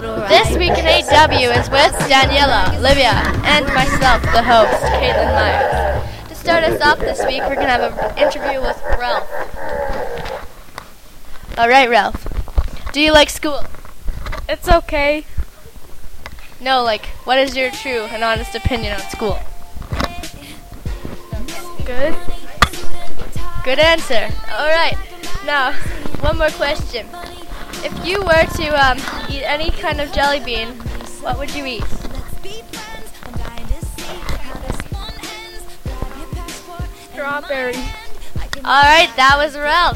This week in AW is with Daniela, Livia, and myself, the host, Caitlin Myers. To start us off this week, we're going to have an interview with Ralph. Alright, Ralph. Do you like school? It's okay. No, what is your true and honest opinion on school? Good. Good answer. Alright. Now, one more question. If you were to eat any kind of jelly bean, what would you eat? Strawberry. Alright, that was Ralph.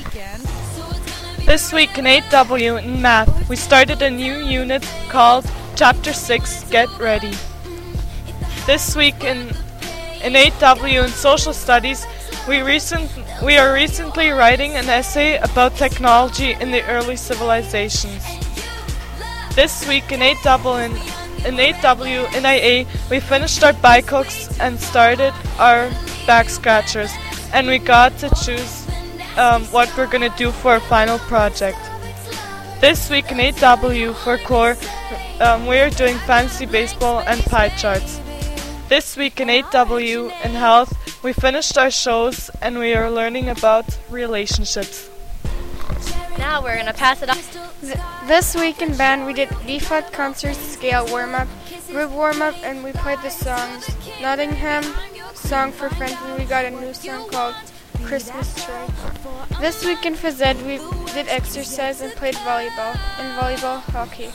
This week in 8W in math, we started a new unit called Chapter 6, Get Ready. This week in 8W in social studies, we are recently writing an essay about technology in the early civilizations. This week in 8W in IA, we finished our bike hooks and started our back scratchers, and we got to choose what we're going to do for our final project. This week in 8W for core, we are doing fantasy baseball and pie charts. This week in 8W in health, we finished our shows and we are learning about relationships. Now we're going to pass it on. This week in band, we did default concert scale warm-up, group warm-up, and we played the songs Nottingham, Song for Friends, and we got a new song called Christmas Tree. This week in phys ed, we did exercise and played volleyball, and volleyball hockey.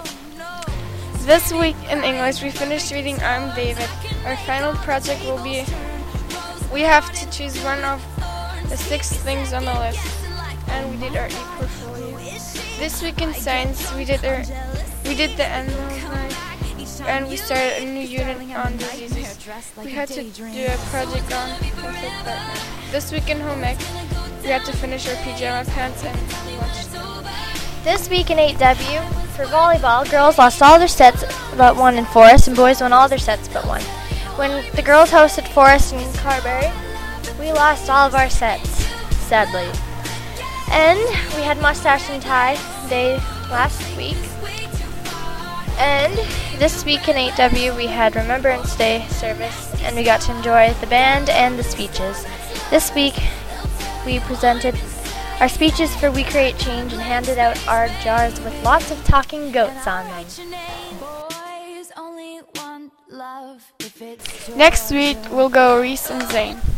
This week in English, we finished reading I'm David. Our final project will be, we have to choose one of the 6 things on the list, and we did our e-portfolio. This week in science, we did the animal life, and we started a new unit on diseases. We had to do a project on health department. This week in home ec, we had to finish our pajama pants and we watched them. This week in 8W, for volleyball, girls lost all their sets but one in Forest, and boys won all their sets but one. When the girls hosted Forest in Carberry, we lost all of our sets, sadly. And we had mustache and tie day last week. And this week in 8W, we had Remembrance Day service, and we got to enjoy the band and the speeches. This week, we presented our speeches for We Create Change and handed out our jars with lots of talking goats on them. Next week, we'll go Reese and Zane.